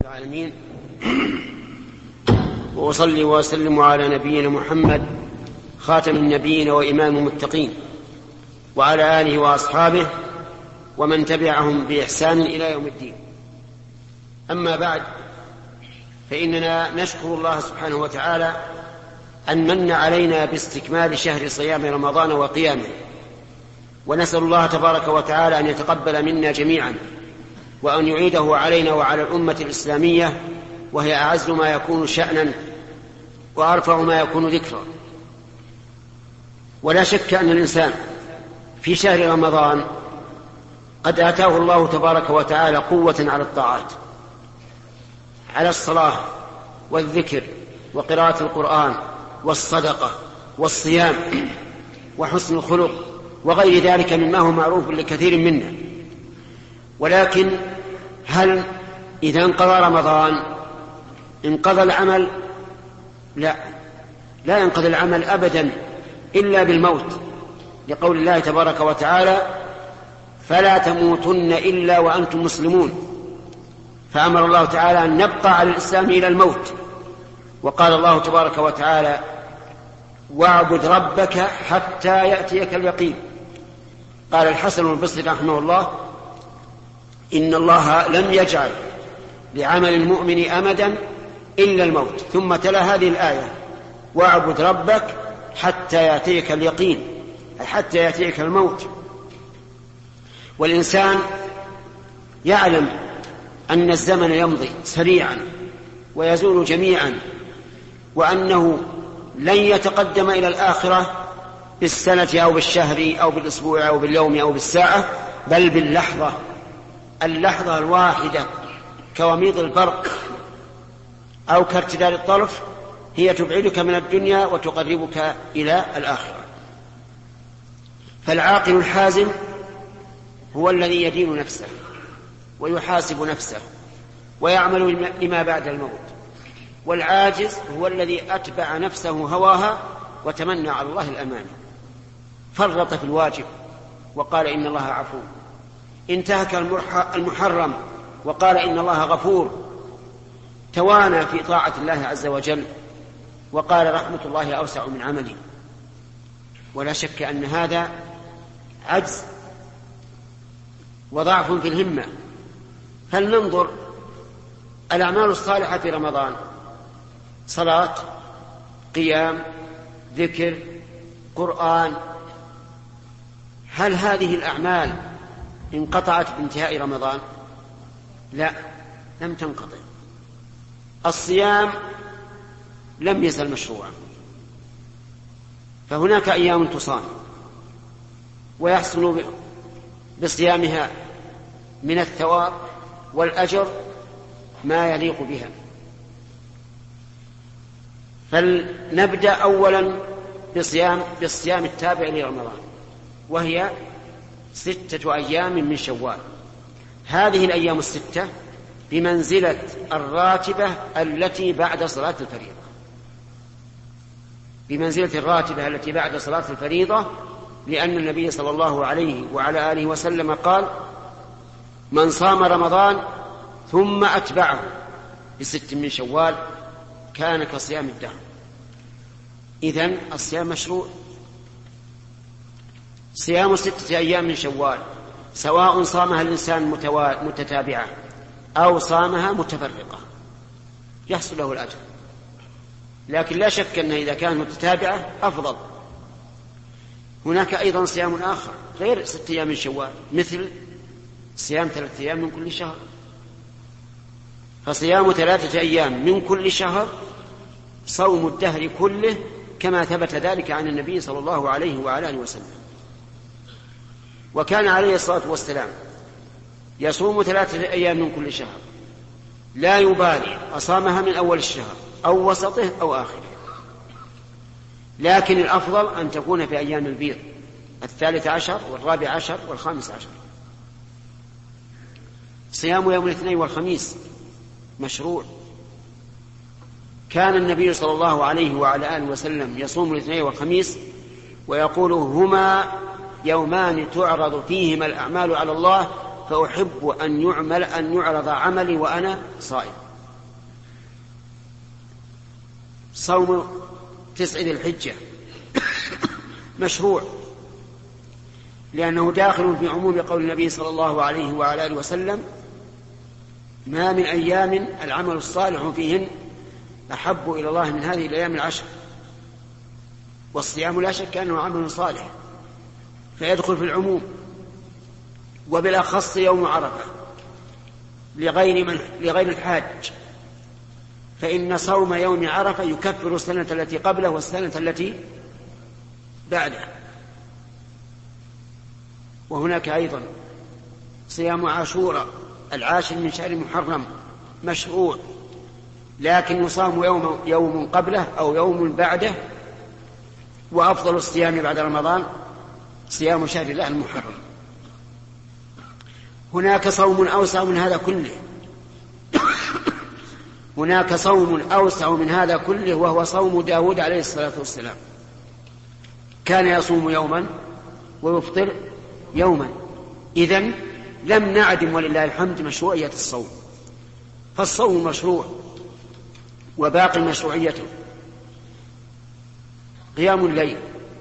العالمين. وأصلي وأسلم على نبينا محمد خاتم النبيين وإمام المتقين وعلى آله وأصحابه ومن تبعهم بإحسان إلى يوم الدين. أما بعد، فإننا نشكر الله سبحانه وتعالى أن من علينا باستكمال شهر صيام رمضان وقيامه، ونسأل الله تبارك وتعالى أن يتقبل منا جميعا وأن يعيده علينا وعلى الأمة الإسلامية، وهي أعز ما يكون شأنا وأرفع ما يكون ذكرا. ولا شك أن الإنسان في شهر رمضان قد آتاه الله تبارك وتعالى قوة على الطاعات، على الصلاة والذكر وقراءة القرآن والصدقة والصيام وحسن الخلق وغير ذلك مما هو معروف لكثير منا. ولكن هل إذا انقضى رمضان انقضى العمل؟ لا ينقضي العمل أبدا إلا بالموت، لقول الله تبارك وتعالى: فلا تموتن إلا وأنتم مسلمون. فأمر الله تعالى أن نبقى على الإسلام إلى الموت. وقال الله تبارك وتعالى: واعبد ربك حتى يأتيك اليقين. قال الحسن البصري رحمه الله: إن الله لم يجعل لعمل المؤمن أمدا إلا الموت. ثم تلا هذه الآية: واعبد ربك حتى يأتيك اليقين، أي حتى يأتيك الموت. والإنسان يعلم أن الزمن يمضي سريعا ويزول جميعا، وأنه لن يتقدم إلى الآخرة بالسنة أو بالشهر أو بالأسبوع أو باليوم أو بالساعة، بل باللحظة، اللحظة الواحدة كوميض البرق أو كارتداد الطرف، هي تبعدك من الدنيا وتقربك إلى الآخرة. فالعاقل الحازم هو الذي يدين نفسه ويحاسب نفسه ويعمل لما بعد الموت، والعاجز هو الذي أتبع نفسه هواها وتمنى على الله الأمان، فرط في الواجب وقال إن الله عفو، انتهك المحرم وقال إن الله غفور، توانى في طاعة الله عز وجل وقال رحمة الله أوسع من عملي. ولا شك أن هذا عجز وضعف في الهمة. فلننظر الأعمال الصالحة في رمضان: صلاة، قيام، ذكر، قرآن. هل هذه الأعمال انقطعت بانتهاء رمضان؟ لا، لم تنقطع. الصيام لم يزل مشروعا، فهناك أيام تصام ويحصل بصيامها من الثواب والأجر ما يليق بها. فلنبدأ أولا بالصيام التابع لرمضان، وهي 6 أيام من شوال. هذه الأيام 6 بمنزلة الراتبة التي بعد صلاة الفريضة، بمنزلة الراتبة التي بعد صلاة الفريضة، لأن النبي صلى الله عليه وعلى آله وسلم قال: من صام رمضان ثم أتبعه ب6 من شوال كان كصيام الدهر. إذن الصيام مشروع. صيام 6 أيام من شوال سواء صامها الإنسان متتابعة أو صامها متفرقة يحصل له الأجر، لكن لا شك أنه إذا كانت متتابعة أفضل. هناك أيضا صيام آخر غير 6 أيام من شوال، مثل صيام 3 أيام من كل شهر. فصيام 3 أيام من كل شهر صوم الدهر كله، كما ثبت ذلك عن النبي صلى الله عليه وعلى آله وسلم. وكان عليه الصلاة والسلام يصوم 3 أيام من كل شهر، لا يبالي أصامها من أول الشهر أو وسطه أو آخره، لكن الأفضل أن تكون في أيام البيض 13 و14 و15. صيام يوم الاثنين والخميس مشروع. كان النبي صلى الله عليه وعلى آله وسلم يصوم الاثنين والخميس ويقول: هما يومان تعرض فيهما الأعمال على الله، فأحب أن يعرض عملي وأنا صائم. صوم 9 ذي الحجة مشروع، لأنه داخل في عموم قول النبي صلى الله عليه وعلى آله وسلم: ما من أيام العمل الصالح فيهن أحب إلى الله من هذه الأيام العشر. والصيام لا شك أنه عمل صالح فيدخل في العموم، وبالأخص يوم عرفة لغير الحاج، فإن صوم يوم عرفة يكفر السنة التي قبله والسنة التي بعده. وهناك أيضا صيام عاشوراء 10 من شهر محرم مشروع، لكن يصام يوم قبله أو يوم بعده، وأفضل الصيام بعد رمضان صيام شهر الله المحرم. هناك صوم أوسع من هذا كله هناك صوم أوسع من هذا كله، وهو صوم داود عليه الصلاة والسلام. كان يصوم يوما ويفطر يوما. إذن لم نعدم ولله الحمد مشروعية الصوم، فالصوم مشروع وباقي مشروعيته. قيام الليل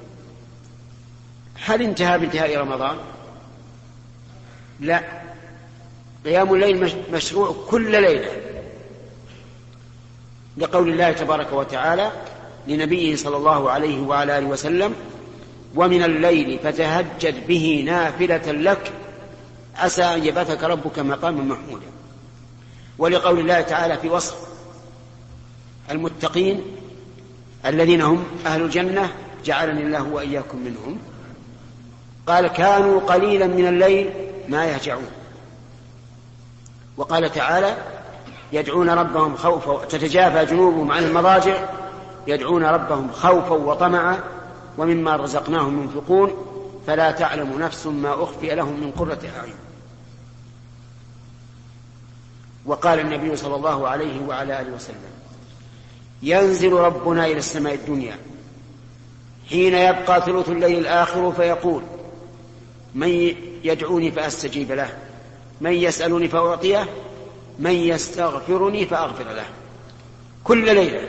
هل انتهى بانتهاء رمضان؟ لا، قيام الليل مشروع كل ليلة، لقول الله تبارك وتعالى لنبيه صلى الله عليه وعلى آله وسلم: ومن الليل فتهجد به نافلة لك عسى أن يبعثك ربك مقاما محمودا. ولقول الله تعالى في وصف المتقين الذين هم أهل الجنة: جعلني الله وإياكم منهم، قال: كانوا قليلا من الليل ما يهجعون. وقال تعالى: يدعون ربهم خوفا، تتجافى جنوبهم عن المضاجع يدعون ربهم خوفا وطمعا ومما رزقناهم ينفقون فلا تعلم نفس ما أخفي لهم من قرة أعين. وقال النبي صلى الله عليه وعلى آله وسلم: ينزل ربنا إلى السماء الدنيا حين يبقى ثلث الليل الآخر فيقول: من يدعوني فأستجيب له، من يسألني فأعطيه، من يستغفرني فأغفر له، كل ليلة.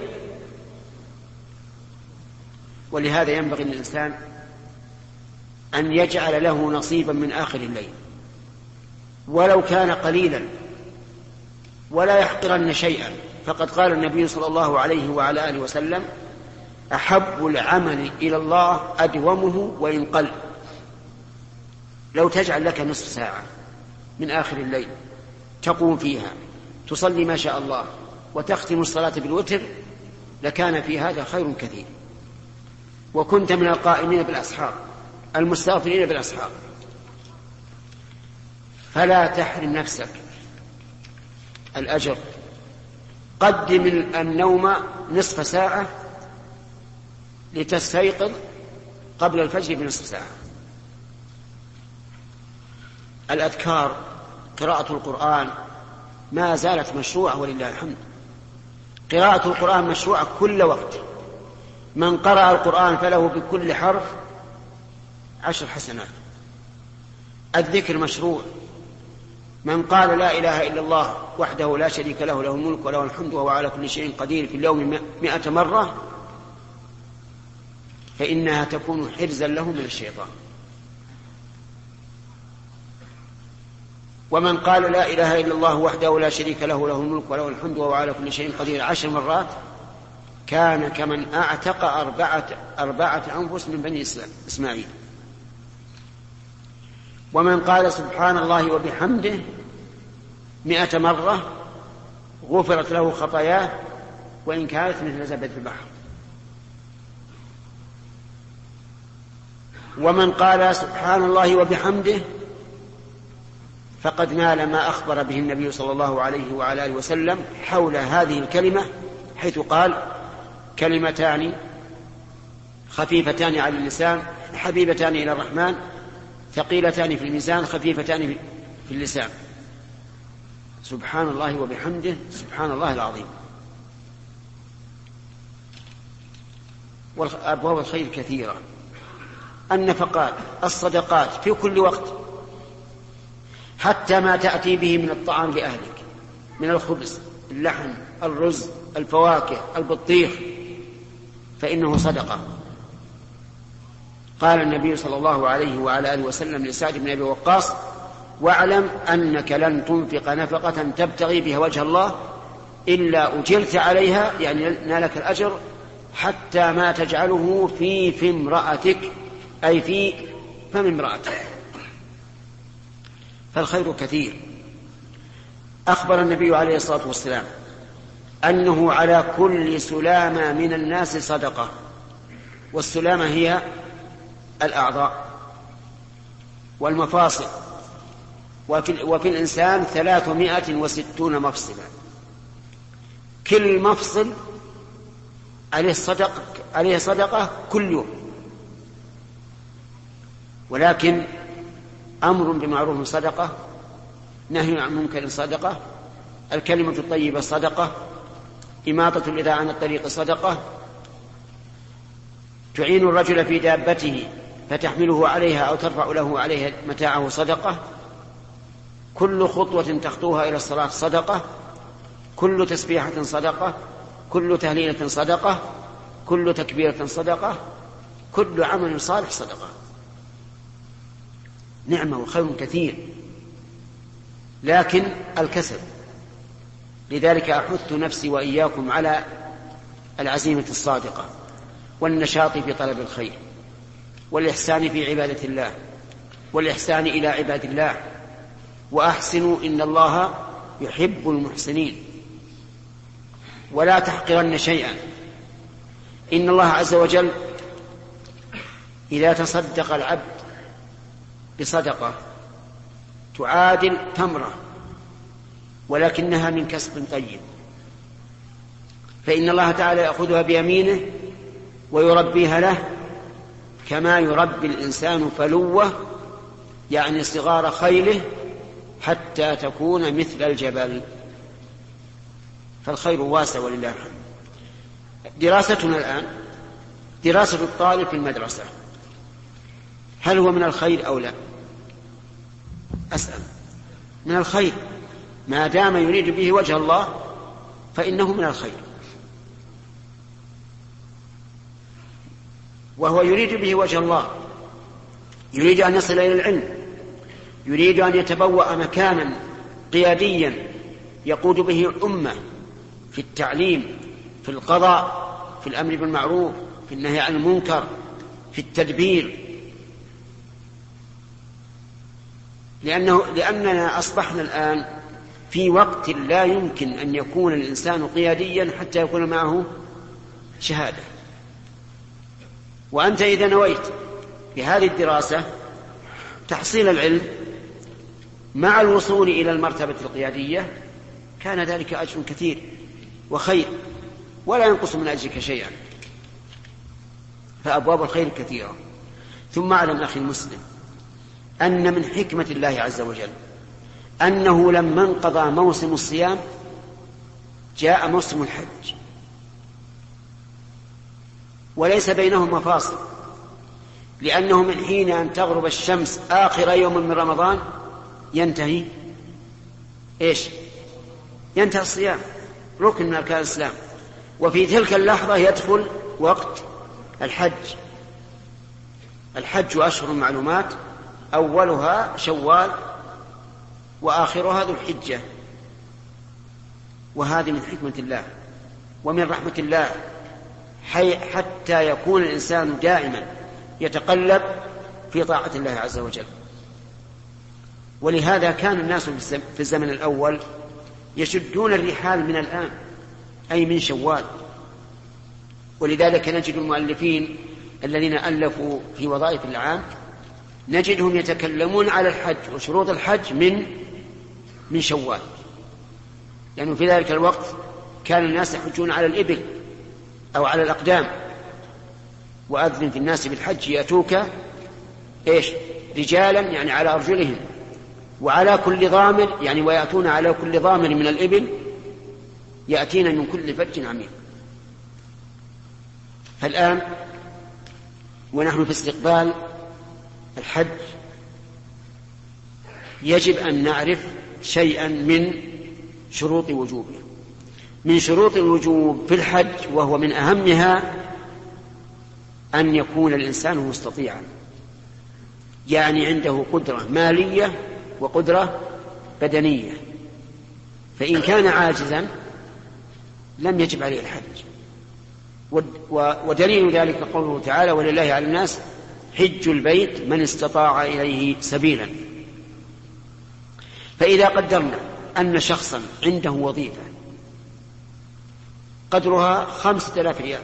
ولهذا ينبغي للإنسان أن يجعل له نصيبا من آخر الليل ولو كان قليلا، ولا يحقرن شيئا. فقد قال النبي صلى الله عليه وعلى آله وسلم: أحب العمل إلى الله أدومه وإن قل. لو تجعل لك نصف ساعة من آخر الليل تقوم فيها تصلي ما شاء الله وتختم الصلاة بالوتر لكان في هذا خير كثير، وكنت من القائمين بالأسحار المستغفرين بالأسحار. فلا تحرم نفسك الأجر، قدم النوم نصف ساعة لتستيقظ قبل الفجر بنصف ساعة. الأذكار، قراءة القرآن ما زالت مشروعة ولله الحمد. قراءة القرآن مشروعة كل وقت. من قرأ القرآن فله بكل حرف 10 حسنات. الذكر مشروع. من قال لا إله إلا الله وحده لا شريك له، له الملك وله الحمد وهو على كل شيء قدير، في اليوم 100 مرة، فإنها تكون حرزا له من الشيطان. ومن قال لا إله إلا الله وحده لا شريك له، له الملك وله الحمد وهو على كل شيء قدير 10 مرات، كان كمن أعتق 4 أنفس من بني إسماعيل. ومن قال سبحان الله وبحمده 100 مرة غفرت له خطاياه وإن كانت مثل زبد البحر. ومن قال سبحان الله وبحمده فقد نال ما أخبر به النبي صلى الله عليه وعلى آله وسلم حول هذه الكلمة، حيث قال: كلمتان خفيفتان على اللسان حبيبتان إلى الرحمن ثقيلتان في الميزان خفيفتان في اللسان، سبحان الله وبحمده سبحان الله العظيم. وأبواب الخير كثيرة، النفقات، الصدقات في كل وقت، حتى ما تأتي به من الطعام لأهلك من الخبز، اللحم، الرز، الفواكه، البطيخ، فإنه صدقة. قال النبي صلى الله عليه وعلى آله وسلم لسعد بن أبي وقاص: واعلم أنك لن تنفق نفقة تبتغي بها وجه الله إلا أجرت عليها، يعني نالك الأجر، حتى ما تجعله في امرأتك، أي في فم امرأتك. فالخير كثير. أخبر النبي عليه الصلاة والسلام أنه على كل سلامة من الناس صدقة، والسلامة هي الأعضاء والمفاصل، وفي الإنسان 360 مفصلا، كل مفصل عليه صدقة كل يوم. ولكن أمر بمعروف صدقة، نهي عن منكر صدقة، الكلمة الطيبة صدقة، إماطة الأذى عن الطريق صدقة، تعين الرجل في دابته فتحمله عليها أو ترفع له عليها متاعه صدقة، كل خطوة تخطوها إلى الصلاة صدقة، كل تسبيحة صدقة، كل تهليلة صدقة، كل تكبيرة صدقة، كل عمل صالح صدقة. نعمة وخير كثير، لكن الكسل. لذلك أحث نفسي وإياكم على العزيمة الصادقة والنشاط في طلب الخير والإحسان في عبادة الله والإحسان إلى عباد الله، وأحسنوا إن الله يحب المحسنين. ولا تحقرن شيئا، إن الله عز وجل إذا تصدق العبد بصدقة تعادل تمرة ولكنها من كسب طيب، فإن الله تعالى يأخذها بيمينه ويربيها له كما يربي الإنسان فلوه، يعني صغار خيله، حتى تكون مثل الجبل. فالخير واسع ولله الحمد. دراستنا الآن دراسة الطالب في المدرسة، هل هو من الخير أو لا؟ أسأل. من الخير، ما دام يريد به وجه الله فإنه من الخير، وهو يريد به وجه الله، يريد أن يصل إلى العلم، يريد أن يتبوأ مكانا قياديا يقود به الأمة في التعليم، في القضاء، في الأمر بالمعروف، في النهي عن المنكر، في التدبير. لأننا أصبحنا الآن في وقت لا يمكن أن يكون الإنسان قياديا حتى يكون معه شهادة. وأنت إذا نويت بهذه الدراسة تحصيل العلم مع الوصول إلى المرتبة القيادية، كان ذلك أجر كثير وخير، ولا ينقص من أجرك شيئا. فأبواب الخير كثيرة. ثم اعلم أخي المسلم أن من حكمة الله عز وجل أنه لما انقضى موسم الصيام جاء موسم الحج، وليس بينهما فاصل، لأنه من حين أن تغرب الشمس آخر يوم من رمضان ينتهي ينتهي الصيام، ركن من أركان الإسلام، وفي تلك اللحظة يدخل وقت الحج. الحج أشهر معلومات، أولها شوال وآخرها ذو الحجة. وهذه من حكمة الله ومن رحمة الله، حتى يكون الإنسان دائما يتقلب في طاعة الله عز وجل. ولهذا كان الناس في الزمن الأول يشدون الرحال من الآن، أي من شوال. ولذلك نجد المؤلفين الذين ألفوا في وظائف العام نجدهم يتكلمون على الحج وشروط الحج من شوال، لأنه في ذلك الوقت كان الناس يحجون على الإبل أو على الأقدام. وأذن في الناس بالحج يأتوك رجالا، يعني على أرجلهم، وعلى كل ضامر، يعني ويأتون على كل ضامر من الإبل يأتين من كل فج عميق. فالآن ونحن في استقبال الحج يجب أن نعرف شيئا من شروط وجوبه. من شروط الوجوب في الحج، وهو من أهمها أن يكون الإنسان مستطيعا، يعني عنده قدرة مالية وقدرة بدنية، فإن كان عاجزا لم يجب عليه الحج. ودليل ذلك قوله تعالى: ولله على الناس حج البيت من استطاع إليه سبيلا. فإذا قدرنا أن شخصا عنده وظيفة قدرها 5000 ريال،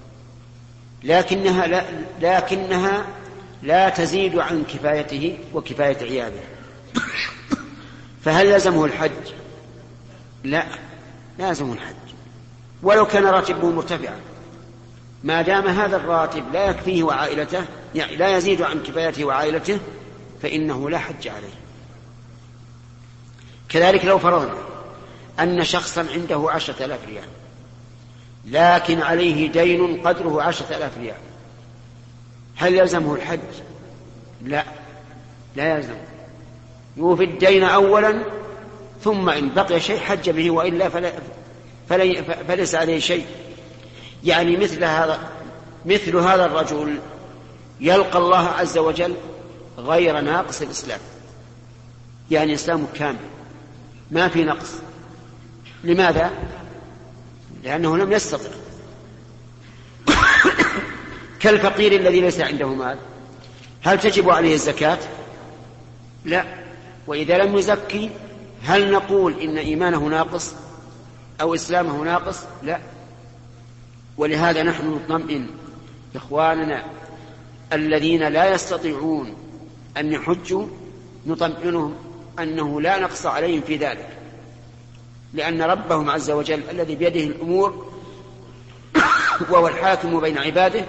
لكنها لا تزيد عن كفايته وكفاية عياله، فهل يلزمه الحج؟ لا يلزمه الحج ولو كان راتبه مرتفعا، ما دام هذا الراتب لا يكفيه وعائلته، يعني لا يزيد عن كفايته وعائلته، فإنه لا حج عليه. كذلك لو فرضنا أن شخصا عنده 10,000 ريال لكن عليه دين قدره 10,000 ريال، هل يلزمه الحج؟ لا يلزمه، يوفي الدين أولا ثم إن بقي شيء حج به، وإلا فليس عليه شيء. يعني مثل هذا الرجل يلقى الله عز وجل غير ناقص الإسلام، يعني إسلامه كامل ما في نقص. لماذا؟ لأنه لم يستطع. كالفقير الذي ليس عنده مال، هل تجب عليه الزكاة؟ لا. وإذا لم يزكي هل نقول إن إيمانه ناقص أو إسلامه ناقص؟ لا. ولهذا نحن نطمئن إخواننا الذين لا يستطيعون أن يحجوا، نطمئنهم أنه لا نقص عليهم في ذلك، لأن ربهم عز وجل الذي بيده الأمور وهو الحاكم بين عباده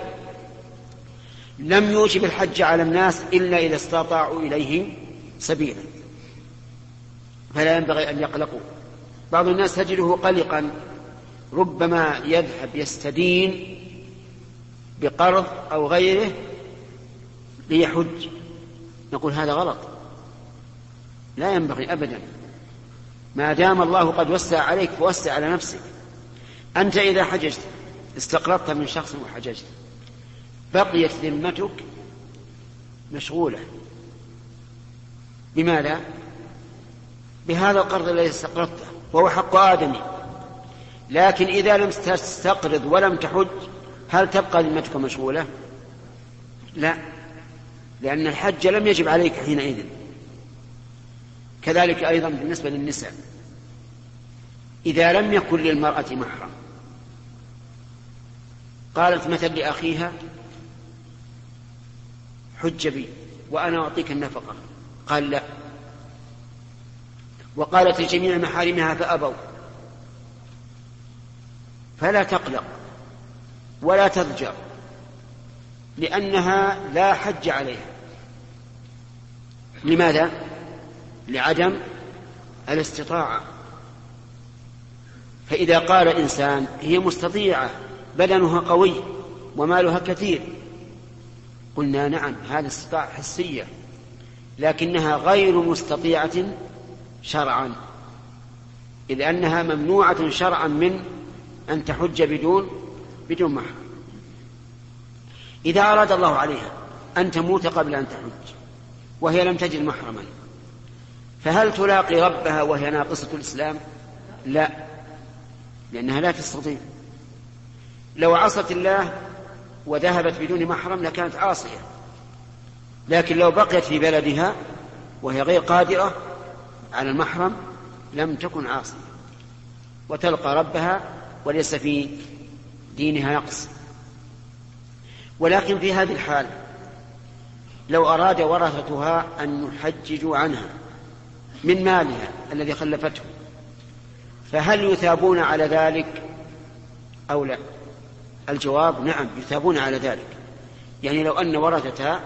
لم يوجب الحج على الناس إلا إذا استطاعوا إليه سبيلا، فلا ينبغي أن يقلقوا. بعض الناس تجده قلقا، ربما يذهب يستدين بقرض أو غيره ليحج، نقول هذا غلط، لا ينبغي أبدا. ما دام الله قد وسع عليك فوسع على نفسك. أنت إذا حججت استقرضت من شخص وحججت، بقيت ذمتك مشغولة. بماذا؟ بهذا القرض الذي استقرضته، وهو حق آدمي. لكن إذا لم تستقرض ولم تحج هل تبقى ذمتك مشغولة؟ لا، لأن الحج لم يجب عليك حينئذ. كذلك أيضا بالنسبة للنساء، إذا لم يكن للمرأة محرم، قالت مثل لأخيها: حج بي وأنا أعطيك النفقة، قال لا، وقالت لجميع محارمها فأبوا، فلا تقلق ولا تضجر، لأنها لا حج عليها. لماذا؟ لعدم الاستطاعة. فإذا قال إنسان هي مستطيعة بدنها قوي ومالها كثير، قلنا نعم، هذا استطاعة حسية، لكنها غير مستطيعة شرعا، إذ أنها ممنوعة شرعا من أن تحج بدون محرم. إذا أراد الله عليها أن تموت قبل أن تحج وهي لم تجد محرما، فهل تلاقي ربها وهي ناقصة الإسلام؟ لا، لأنها لا تستطيع. لو عصت الله وذهبت بدون محرم لكانت عاصية، لكن لو بقيت في بلدها وهي غير قادرة على المحرم لم تكن عاصية، وتلقى ربها وليس في دينها نقص. ولكن في هذه الحال لو أراد ورثتها أن يحججوا عنها من مالها الذي خلفته، فهل يثابون على ذلك أو لا؟ الجواب نعم، يثابون على ذلك. يعني لو أن ورثتها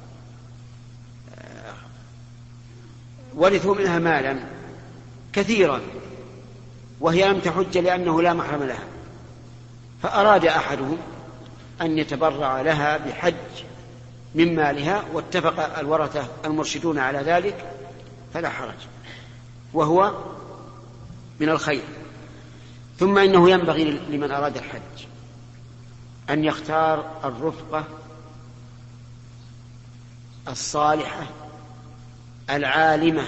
ورثوا منها مالا كثيرا وهي لم تحج لأنه لا محرم لها، فأراد أحدهم أن يتبرع لها بحج من مالها واتفق الورثة المرشدون على ذلك، فلا حرج، وهو من الخير. ثم إنه ينبغي لمن أراد الحج أن يختار الرفقة الصالحة العالمة.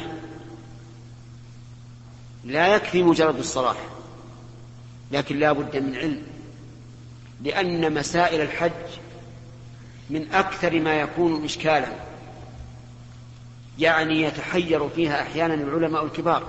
لا يكفي مجرد الصلاح، لكن لا بد من علم، لأن مسائل الحج من أكثر ما يكون إشكالا، يعني يتحير فيها أحيانا العلماء الكبار.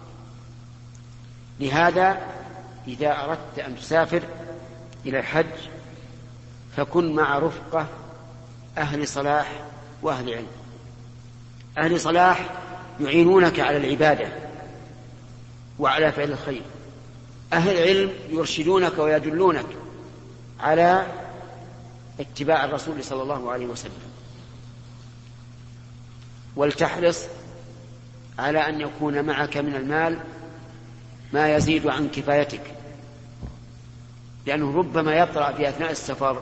لهذا إذا أردت أن تسافر إلى الحج فكن مع رفقة أهل صلاح وأهل علم. أهل صلاح يعينونك على العبادة وعلى فعل الخير، أهل علم يرشدونك ويدلونك على اتباع الرسول صلى الله عليه وسلم. ولتحرص على أن يكون معك من المال ما يزيد عن كفايتك، لأنه ربما يطرأ في أثناء السفر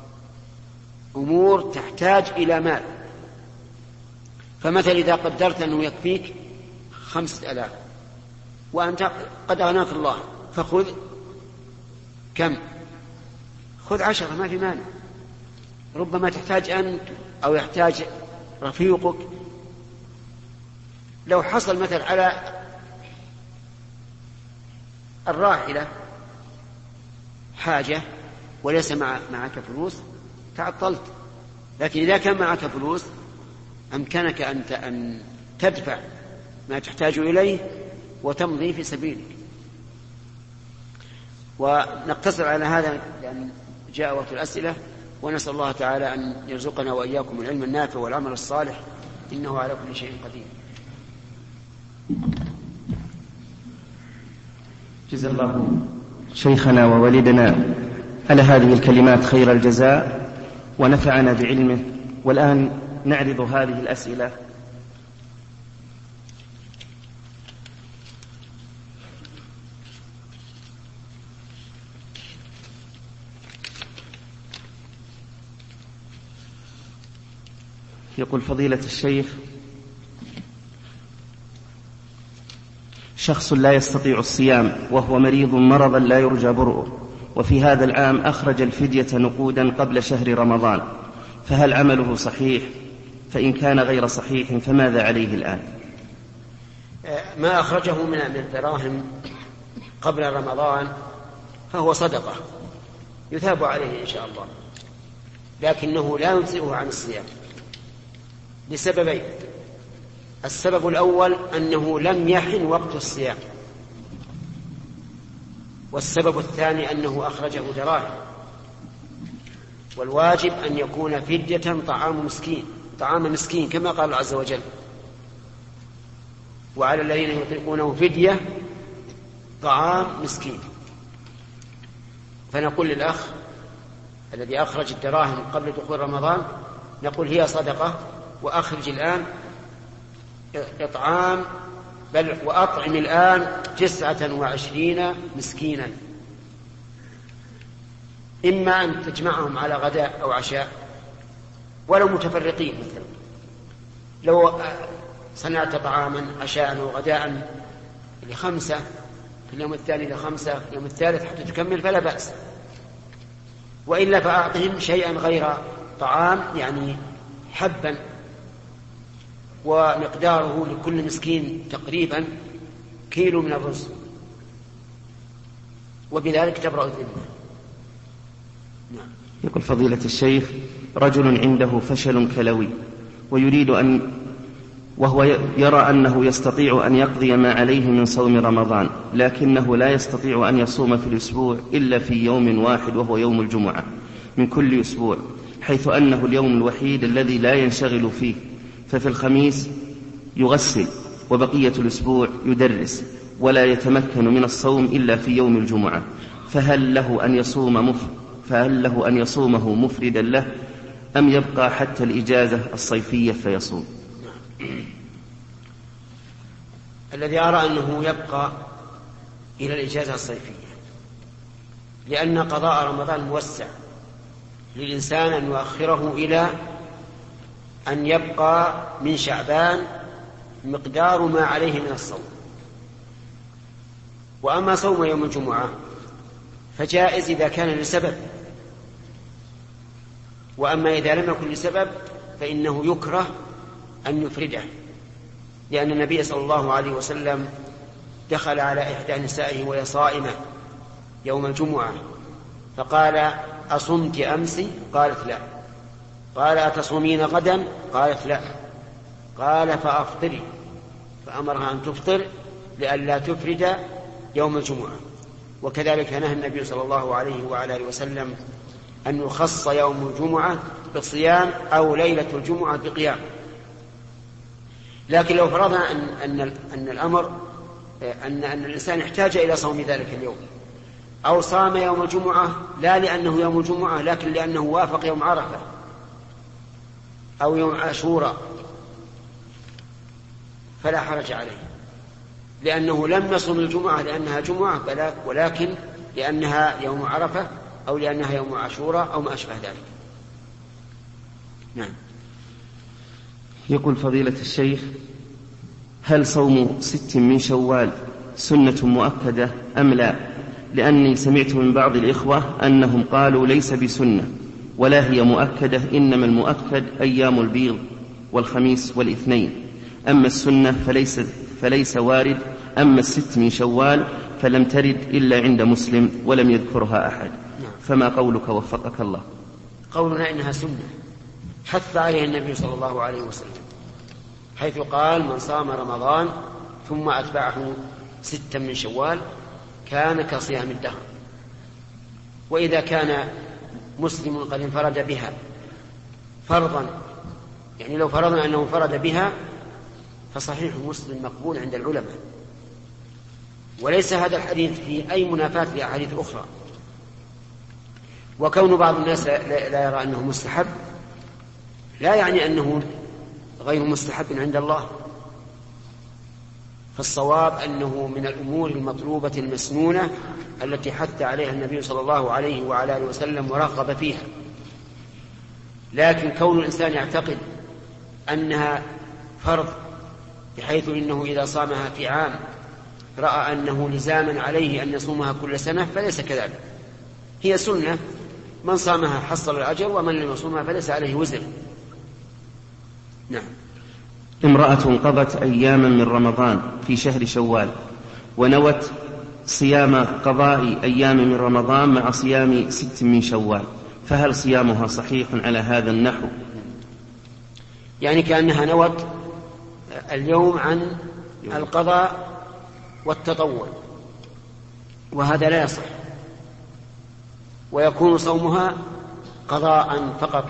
أمور تحتاج إلى مال. فمثلا إذا قدرت أنه يكفيك 5000 وأنت قد أغناك الله، فخذ كم؟ خذ 10، ما في مانع. ربما تحتاج أنت أو يحتاج رفيقك. لو حصل مثلا على الراحلة حاجة وليس معك فلوس تعطلت، لكن إذا كان معك فلوس أمكنك أن تدفع ما تحتاج إليه وتمضي في سبيلك. ونقتصر على هذا لأن جاء وقت الأسئلة، ونسأل الله تعالى أن يرزقنا وإياكم العلم النافع والعمل الصالح، إنه على كل شيء قدير. جزا الله شيخنا ووالدنا على هذه الكلمات خير الجزاء ونفعنا بعلمه. والآن نعرض هذه الأسئلة. يقول فضيلة الشيخ: شخص لا يستطيع الصيام وهو مريض مرضا لا يرجى برؤه، وفي هذا العام أخرج الفدية نقودا قبل شهر رمضان، فهل عمله صحيح؟ فإن كان غير صحيح فماذا عليه الآن؟ ما أخرجه من الدراهم قبل رمضان فهو صدقة يثاب عليه إن شاء الله، لكنه لا يجزئه عن الصيام لسببين: السبب الأول أنه لم يحن وقت الصيام، والسبب الثاني أنه أخرجه دراهم، والواجب أن يكون فدية طعام مسكين كما قال الله عز وجل: وعلى الذين يطيقونه فدية طعام مسكين. فنقول للأخ الذي أخرج الدراهم قبل دخول رمضان، نقول هي صدقة، وأخرج الآن إطعام، بل وأطعم الآن 29 مسكينا، إما أن تجمعهم على غداء أو عشاء ولو متفرقين. مثلا لو صنعت طعاما عشاء وغداء ل5 في اليوم الثاني ل5 في اليوم الثالث حتى تكمل فلا بأس، وإلا فأعطهم شيئا غير طعام، يعني حبا ومقداره لكل مسكين تقريبا كيلو من الرز، وبذلك تبرأ الذمة. يقول فضيلة الشيخ: رجل عنده فشل كلوي ويريد وهو يرى أنه يستطيع أن يقضي ما عليه من صوم رمضان، لكنه لا يستطيع أن يصوم في الأسبوع إلا في يوم واحد وهو يوم الجمعة من كل أسبوع، حيث أنه اليوم الوحيد الذي لا ينشغل فيه، ففي الخميس يغسل وبقية الأسبوع يدرس ولا يتمكن من الصوم إلا في يوم الجمعة، فهل له أن يصومه مفردا له أم يبقى حتى الإجازة الصيفية فيصوم؟ الذي أرى أنه يبقى إلى الإجازة الصيفية، لأن قضاء رمضان موسع للإنسان أن يؤخره إلى أن يبقى من شعبان مقدار ما عليه من الصوم. وأما صوم يوم الجمعة فجائز إذا كان لسبب، وأما إذا لم يكن لسبب فإنه يكره أن يفرده، لأن النبي صلى الله عليه وسلم دخل على إحدى نسائه وهي صائمة يوم الجمعة فقال: أصمت أمس؟ قالت: لا. قال: أتصومين غدا؟ قالت: لا. قال: فأفطري، فأمرها أن تفطر لئلا تفرد يوم الجمعة. وكذلك نهى النبي صلى الله عليه وعلى آله وسلم أن يخص يوم الجمعة بصيام أو ليلة الجمعة بقيام. لكن لو فرضنا أن الأمر أن الإنسان احتاج إلى صوم ذلك اليوم، أو صام يوم الجمعة لا لأنه يوم الجمعة لكن لأنه وافق يوم عرفة أو يوم عاشوراء، فلا حرج عليه، لأنه لم يصم الجمعة لأنها جمعة ولكن لأنها يوم عرفة أو لأنها يوم عاشوراء أو ما أشبه ذلك. نعم. يقول فضيلة الشيخ: هل صوم 6 من شوال سنة مؤكدة أم لا؟ لأني سمعت من بعض الإخوة أنهم قالوا ليس بسنة ولا هي مؤكدة، إنما المؤكد أيام البيض والخميس والاثنين، أما السنة فليس وارد، أما 6 من شوال فلم ترد إلا عند مسلم ولم يذكرها أحد. فما قولك وفقك الله؟ قولنا إنها سنة حث عليها النبي صلى الله عليه وسلم، حيث قال: من صام رمضان ثم أتبعه 6 من شوال كان كصيام الدهر. وإذا كان مسلم قد انفرد بها فرضا، يعني لو فرضنا أنه انفرد بها فصحيح مسلم مقبول عند العلماء، وليس هذا الحديث فيه أي منافاة لأحاديث أخرى. وكون بعض الناس لا يرى أنه مستحب لا يعني أنه غير مستحب عند الله، فالصواب أنه من الأمور المطلوبة المسنونة التي حث عليها النبي صلى الله عليه وعلى آله وسلم ورغب فيها. لكن كون الإنسان يعتقد أنها فرض بحيث إنه إذا صامها في عام رأى أنه لزاما عليه أن يصومها كل سنة، فليس كذلك، هي سنة، من صامها حصل الأجر ومن لم يصومها فليس عليه وزر. نعم. امرأة قضت أياما من رمضان في شهر شوال ونوت صيام قضاء أيام من رمضان مع صيام 6 من شوال، فهل صيامها صحيح على هذا النحو؟ يعني كأنها نوت اليوم عن القضاء والتطوع، وهذا لا يصح، ويكون صومها قضاء فقط،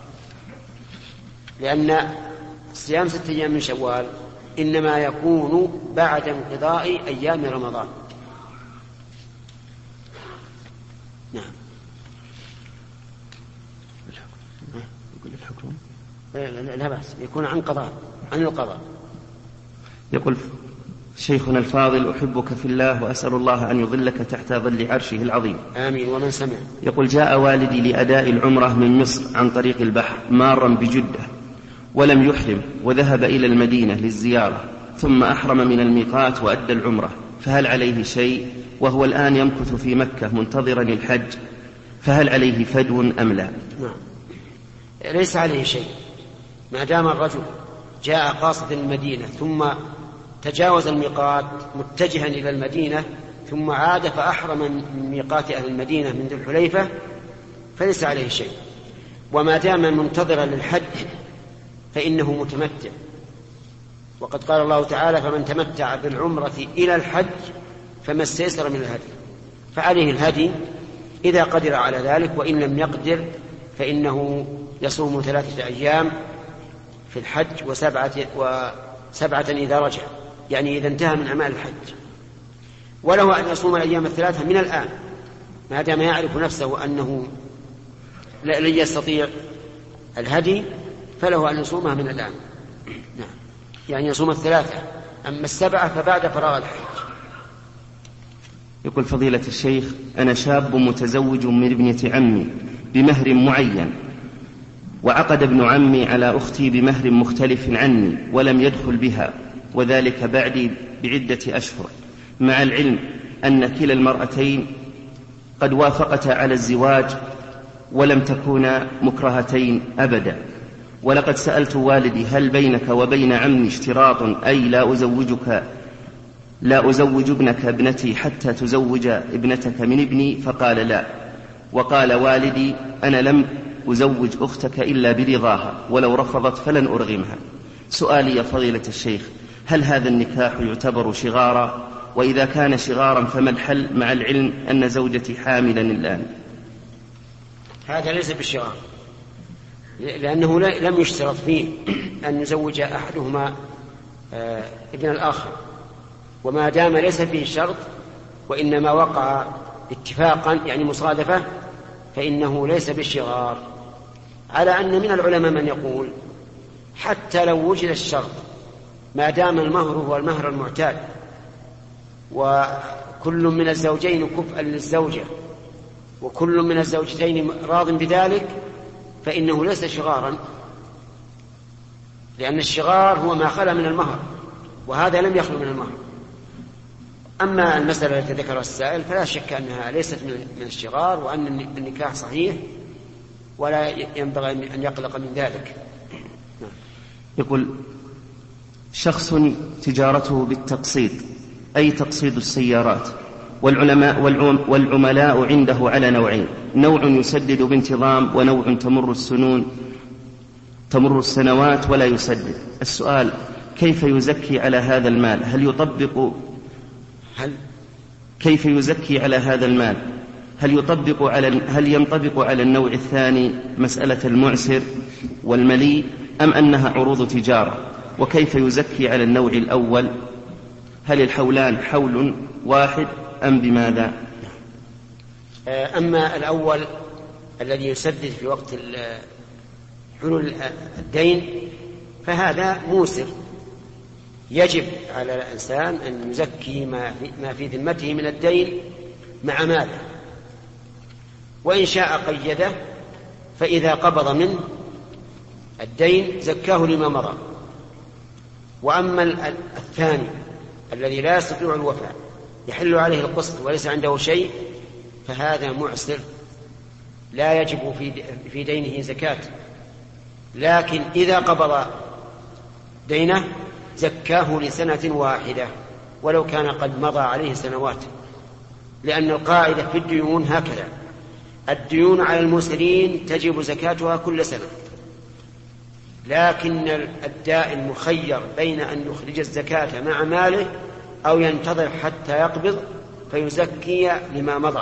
لأن صيام 6 أيام من شوال إنما يكون بعد انقضاء أيام رمضان. نعم. الحكم لا بأس يكون عن القضاء. يقول شيخنا الفاضل: أحبك في الله وأسأل الله أن يظلك تحت ظل عرشه العظيم. آمين ومن سمع. يقول: جاء والدي لأداء العمرة من مصر عن طريق البحر مارا بجدة ولم يحرم، وذهب إلى المدينة للزيارة ثم أحرم من الميقات وأدى العمرة، فهل عليه شيء؟ وهو الآن يمكث في مكة منتظرا الحج، فهل عليه فدو أم لا؟ نعم، ليس عليه شيء ما دام الرجل جاء قاصدا المدينة ثم تجاوز الميقات متجها إلى المدينة ثم عاد فأحرم من ميقات أهل المدينة من ذي الحليفة فليس عليه شيء. وما دام منتظرا للحج فإنه متمتع، وقد قال الله تعالى: فمن تمتع بالعمرة إلى الحج فما استيسر من الهدي، فعليه الهدي إذا قدر على ذلك، وإن لم يقدر فإنه يصوم 3 أيام في الحج وسبعة إذا رجع، يعني إذا انتهى من أعمال الحج. وله أن يصوم الأيام 3 من الآن ما دام يعرف نفسه أنه لن يستطيع الهدي، فله أن يصومها من الآن. نعم، يعني يصوم 3، أما 7 فبعد فراغ الحج. يقول فضيلة الشيخ: أنا شاب متزوج من ابنة عمي بمهر معين، وعقد ابن عمي على أختي بمهر مختلف عني ولم يدخل بها، وذلك بعدي بعدة أشهر، مع العلم أن كلا المرأتين قد وافقتا على الزواج ولم تكونا مكرهتين أبدا، ولقد سألت والدي هل بينك وبين عمي اشتراط أي لا أزوج ابنك ابنتي حتى تزوج ابنتك من ابني؟ فقال لا. وقال والدي أنا لم أزوج أختك إلا برضاها، ولو رفضت فلن أرغمها. سؤالي يا فضيلة الشيخ، هل هذا النكاح يعتبر شغارا؟ وإذا كان شغارا فما الحل مع العلم أن زوجتي حاملا الآن؟ هذا ليس بالشغار، لأنه لم يشترط فيه أن يزوج أحدهما ابن الآخر، وما دام ليس فيه شرط وإنما وقع اتفاقا يعني مصادفة فإنه ليس بالشغار. على أن من العلماء من يقول حتى لو وجد الشرط ما دام المهر هو المهر المعتاد وكل من الزوجين كفءا للزوجة وكل من الزوجتين راض بذلك فإنه ليس شغارا، لأن الشغار هو ما خلا من المهر وهذا لم يخلو من المهر. أما المسألة التي ذكرها السائل فلا شك أنها ليست من الشغار، وأن النكاح صحيح ولا ينبغي أن يقلق من ذلك. يقول شخص تجارته بالتقسيط أي تقسيط السيارات، والعملاء عنده على نوعين: نوع يسدد بانتظام ونوع تمر السنوات ولا يسدد. السؤال: كيف يزكي على هذا المال؟ كيف يزكي على هذا المال؟ هل ينطبق على النوع الثاني مسألة المعسر والملي أم أنها عروض تجارة؟ وكيف يزكي على النوع الأول؟ هل الحولان حول واحد أم بماذا؟ أما الأول الذي يسدد في وقت حلول الدين فهذا موسر، يجب على الإنسان أن يزكي ما في ذمته من الدين مع ماله، وإن شاء قيده، فإذا قبض منه الدين زكاه لما مضى. وأما الثاني الذي لا يستطيع الوفاء يحل عليه القسط وليس عنده شيء فهذا معسر لا يجب في دينه زكاة، لكن إذا قبض دينه زكاه لسنة واحدة ولو كان قد مضى عليه سنوات، لأن القاعدة في الديون هكذا: الديون على المسرين تجب زكاتها كل سنة، لكن الدائن مخير بين أن يخرج الزكاة مع ماله أو ينتظر حتى يقبض فيزكي لما مضى.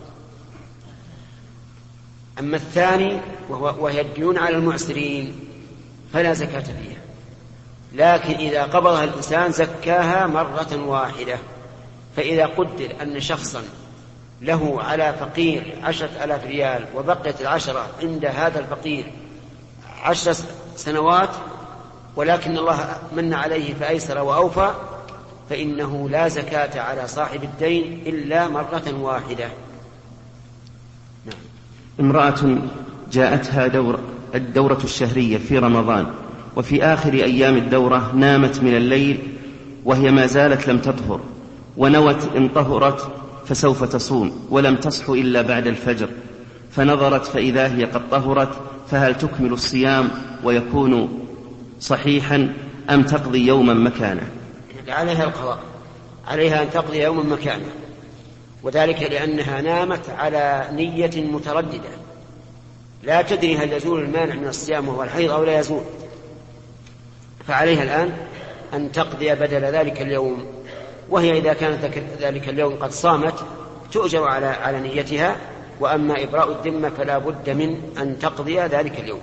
أما الثاني وهي الديون على المعسرين فلا زكاة فيها، لكن إذا قبضها الإنسان زكاها مرة واحدة. فإذا قدر أن شخصا له على فقير 10,000 ريال وبقيت 10 عند هذا الفقير 10 سنوات ولكن الله من عليه فأيسر وأوفى، فإنه لا زكاة على صاحب الدين إلا مرة واحدة. نعم. امرأة جاءتها الدورة الشهرية في رمضان، وفي آخر أيام الدورة نامت من الليل وهي ما زالت لم تطهر، ونوت إن طهرت فسوف تصوم، ولم تصح إلا بعد الفجر، فنظرت فإذا هي قد طهرت، فهل تكمل الصيام ويكون صحيحا أم تقضي يوما مكانه؟ عليها القضاء، عليها أن تقضي يوما مكانه، وذلك لأنها نامت على نية مترددة لا تدري هل يزول المانع من الصيام وهو الحيض أو لا يزول، فعليها الآن أن تقضي بدل ذلك اليوم، وهي إذا كانت ذلك اليوم قد صامت تؤجر على نيتها. وأما إبراء الذمة فلا بد من أن تقضي ذلك اليوم.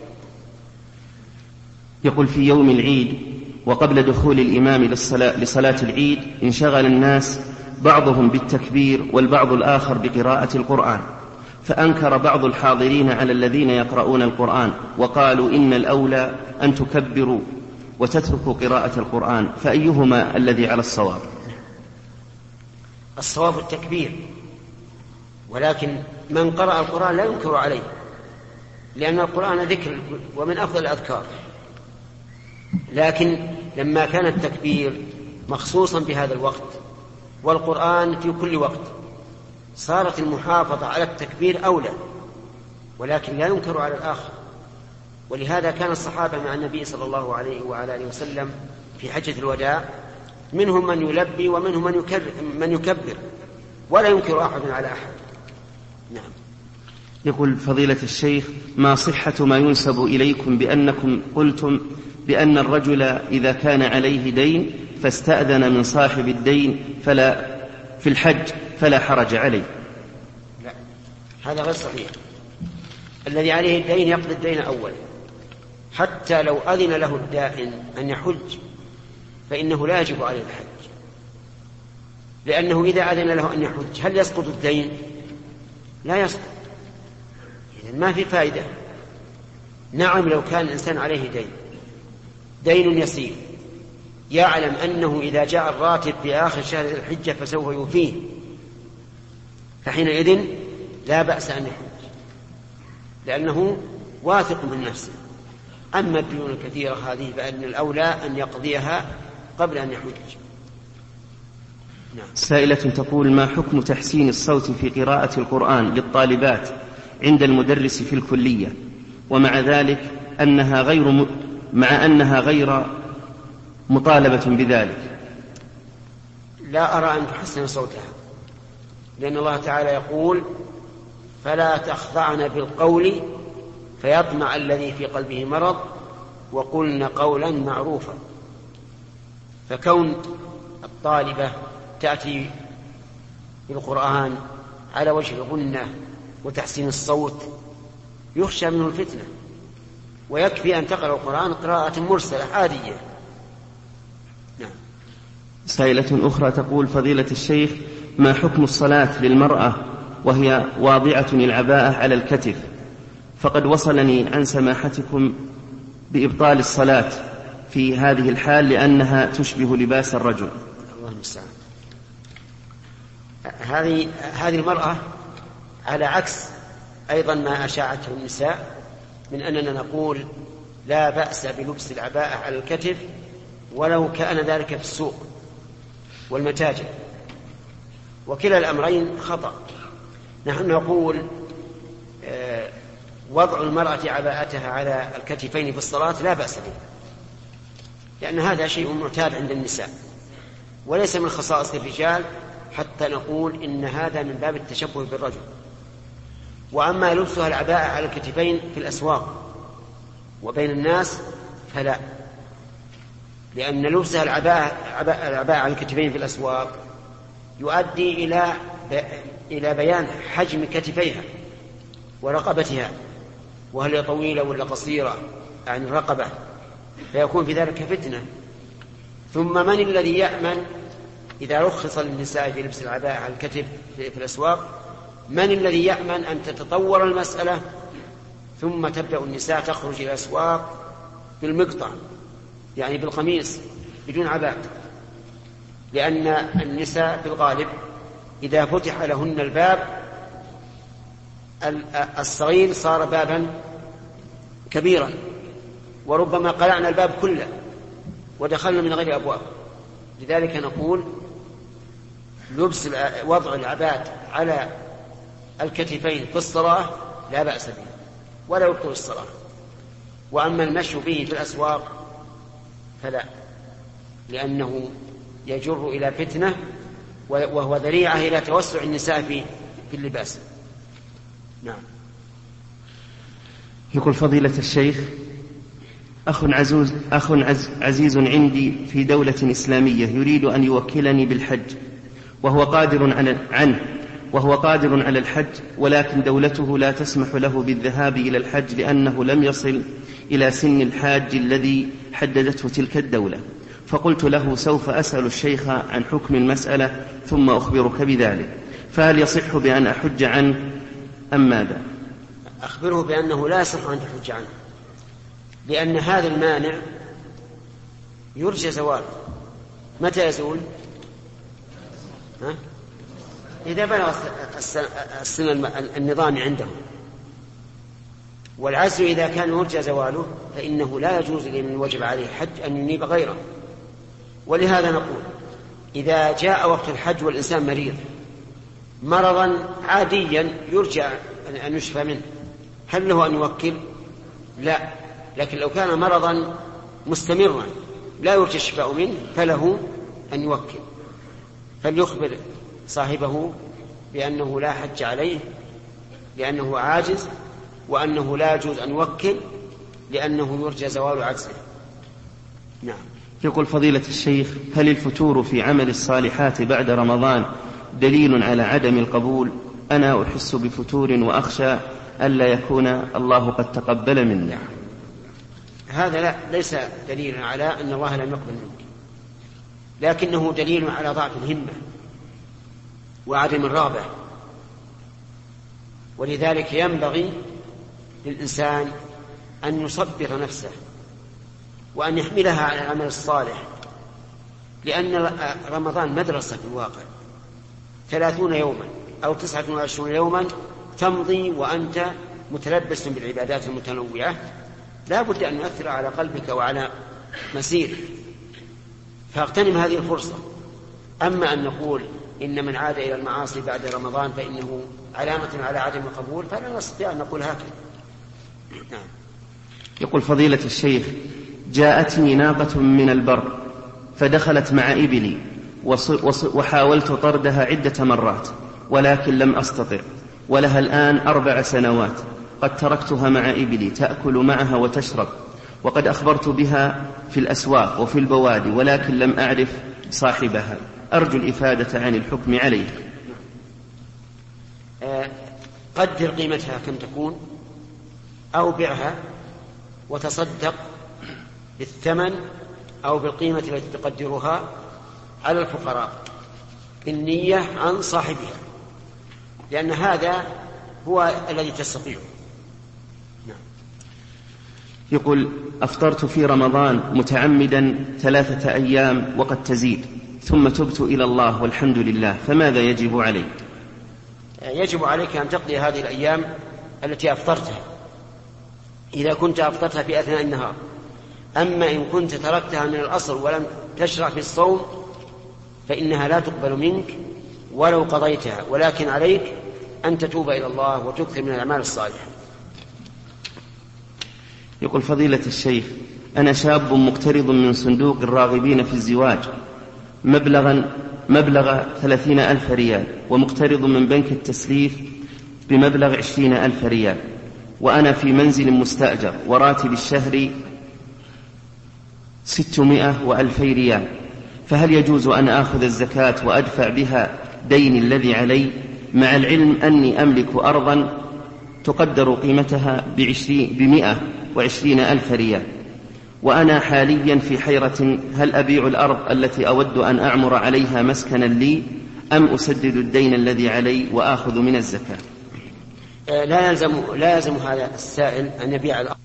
يقول في يوم العيد وقبل دخول الإمام لصلاة العيد انشغل الناس بعضهم بالتكبير والبعض الآخر بقراءة القرآن، فأنكر بعض الحاضرين على الذين يقرؤون القرآن وقالوا إن الأولى أن تكبروا وتتركوا قراءة القرآن، فأيهما الذي على الصواب؟ الصواب التكبير، ولكن من قرأ القرآن لا ينكر عليه، لأن القرآن ذكر ومن أفضل الأذكار، لكن لما كان التكبير مخصوصا بهذا الوقت والقرآن في كل وقت صارت المحافظة على التكبير أولى، ولكن لا ينكر على الآخر. ولهذا كان الصحابة مع النبي صلى الله عليه وعلى آله وسلم في حجة الوداع منهم من يلبي ومنهم من يكبر ولا ينكر أحد على أحد. نعم. يقول فضيلة الشيخ: ما صحة ما ينسب إليكم بأنكم قلتم بأن الرجل إذا كان عليه دين فاستأذن من صاحب الدين في الحج فلا حرج عليه؟ لا، هذا غير صحيح. الذي عليه الدين يقضي الدين أولا، حتى لو أذن له الدائن أن يحج فإنه لا يجب عليه الحج، لأنه إذا أذن له أن يحج هل يسقط الدين؟ لا يسقط، إذن ما في فائدة. نعم، لو كان الإنسان عليه دين يسير يعلم أنه إذا جاء الراتب في آخر شهر الحجة فسوف يوفيه، فحينئذ لا بأس أن يحج لأنه واثق من نفسه. أما الديون الكثيرة هذه فإن الأولى أن يقضيها قبل أن يحج. نعم. سائلة تقول: ما حكم تحسين الصوت في قراءة القرآن للطالبات عند المدرس في الكلية، ومع ذلك مع أنها غير مطالبة بذلك؟ لا أرى أن تحسن صوتها، لأن الله تعالى يقول: فلا تخضعن بالقول فيطمع الذي في قلبه مرض وقلن قولا معروفا. فكون الطالبة تأتي بالقرآن على وجه الغنة وتحسين الصوت يخشى منه الفتنة، ويكفي أن تقرأ القرآن قراءة مرسلة عادية. نعم. سائلة أخرى تقول: فضيلة الشيخ، ما حكم الصلاة للمرأة وهي واضعة العباءة على الكتف؟ فقد وصلني عن سماحتكم بإبطال الصلاة في هذه الحال لأنها تشبه لباس الرجل. الله المستعان. هذه المرأة على عكس أيضا ما أشاعته النساء من أننا نقول لا بأس بلبس العباءة على الكتف ولو كان ذلك في السوق والمتاجر، وكلا الأمرين خطأ. نحن نقول وضع المرأة عباءتها على الكتفين في الصلاة لا بأس به، لأن هذا شيء معتاد عند النساء وليس من خصائص الرجال حتى نقول إن هذا من باب التشبه بالرجل. وأما لبسها العباءة على الكتفين في الأسواق وبين الناس فلا، لأن لبسها العباءة على الكتفين في الأسواق يؤدي إلى بيان حجم كتفيها ورقبتها، وهل هي طويلة ولا قصيرة عن الرقبة، فيكون في ذلك فتنة. ثم من الذي يأمن إذا رخص للنساء في لبس العباءة على الكتف في الأسواق؟ من الذي يأمن أن تتطور المسألة ثم تبدأ النساء تخرج إلى الأسواق بالمقطع، يعني بالقميص بدون عباءة؟ لأن النساء في الغالب إذا فتح لهن الباب الصغير صار بابا كبيرا، وربما قلعنا الباب كله ودخلنا من غير أبواب. لذلك نقول لبس وضع العباءة على الكتفين في الصلاة لا بأس به ولا يبطل الصلاة. وأما المشي به في الأسواق فلا، لأنه يجر إلى فتنة وهو ذريعة إلى توسع النساء في اللباس. نعم. يقول فضيلة الشيخ: أخ عزيز عندي في دولة إسلامية يريد أن يوكلني بالحج وهو قادر على الحج، ولكن دولته لا تسمح له بالذهاب إلى الحج لأنه لم يصل إلى سن الحاج الذي حددته تلك الدولة. فقلت له: سوف أسأل الشيخ عن حكم المسألة ثم أخبرك بذلك، فهل يصح بأن أحج عنه أم ماذا؟ أخبره بأنه لا يصح أن تحج عنه، لأن هذا المانع يرجى زواله. متى يزول؟ إذا بلغ السن النظامي عندهم. والعزل إذا كان يرجى زواله فإنه لا يجوز لمن وجب عليه الحج أن ينيب غيره. ولهذا نقول إذا جاء وقت الحج والإنسان مريض مرضا عاديا يرجى أن يشفى منه، هل له أن يوكل؟ لا، لكن لو كان مرضا مستمرا لا يرجى الشفاء منه فله أن يوكل، فليخبر صاحبه بأنه لا حج عليه لأنه عاجز، وأنه لا يجوز أن يوكل لأنه يرجى زوال عجزه. نعم. يقول فضيلة الشيخ: هل الفتور في عمل الصالحات بعد رمضان دليل على عدم القبول؟ أنا أحس بفتور وأخشى ألا يكون الله قد تقبل مني. هذا ليس دليلا على أن الله لم يقبل منك، لكنه دليل على ضعف الهمة وعدم الرغبة. ولذلك ينبغي للإنسان أن يصبر نفسه وأن يحملها على العمل الصالح، لأن رمضان مدرسة في الواقع. 30 يوما أو 29 يوما تمضي وأنت متلبس بالعبادات المتنوعة، لا بد أن يؤثر على قلبك وعلى مسيرك، فاغتنم هذه الفرصة. أما أن نقول إن من عاد إلى المعاصي بعد رمضان فإنه علامة على عدم القبول، فلا نستطيع أن نقول هكذا. نعم. يقول فضيلة الشيخ: جاءتني ناقة من البر فدخلت مع إبلي وحاولت طردها عدة مرات ولكن لم أستطع، ولها الآن 4 سنوات. قد تركتها مع إبلي تأكل معها وتشرب، وقد أخبرت بها في الأسواق وفي البوادي ولكن لم أعرف صاحبها. أرجو الإفادة عن الحكم عليه. قدر قيمتها كم تكون أو بعها وتصدق بالثمن أو بالقيمة التي تقدرها على الفقراء بالنية عن صاحبها، لأن هذا هو الذي تستطيعه. نعم. يقول: أفطرت في رمضان متعمدا 3 أيام وقد تزيد، ثم تبت إلى الله والحمد لله، فماذا يجب علي؟ يجب عليك أن تقضي هذه الأيام التي أفطرتها إذا كنت أفطرتها في أثناء النهار. أما إن كنت تركتها من الأصل ولم تشرع في الصوم فإنها لا تقبل منك ولو قضيتها، ولكن عليك أن تتوب إلى الله وتكثر من الأعمال الصالحة. يقول فضيلة الشيخ: أنا شاب مقترض من صندوق الراغبين في الزواج مبلغ 30,000 ريال، ومقترض من بنك التسليف بمبلغ 20,000 ريال، وأنا في منزل مستأجر وراتب الشهري 600 و2,000 ريال، فهل يجوز أن آخذ الزكاة وأدفع بها دين الذي علي، مع العلم أني أملك أرضا تقدر قيمتها ب120,000 ريال، وأنا حاليا في حيرة هل أبيع الأرض التي أود أن أعمر عليها مسكنا لي أم أسدد الدين الذي علي وآخذ من الزكاة؟ لا يلزم هذا السائل أن يبيع الأرض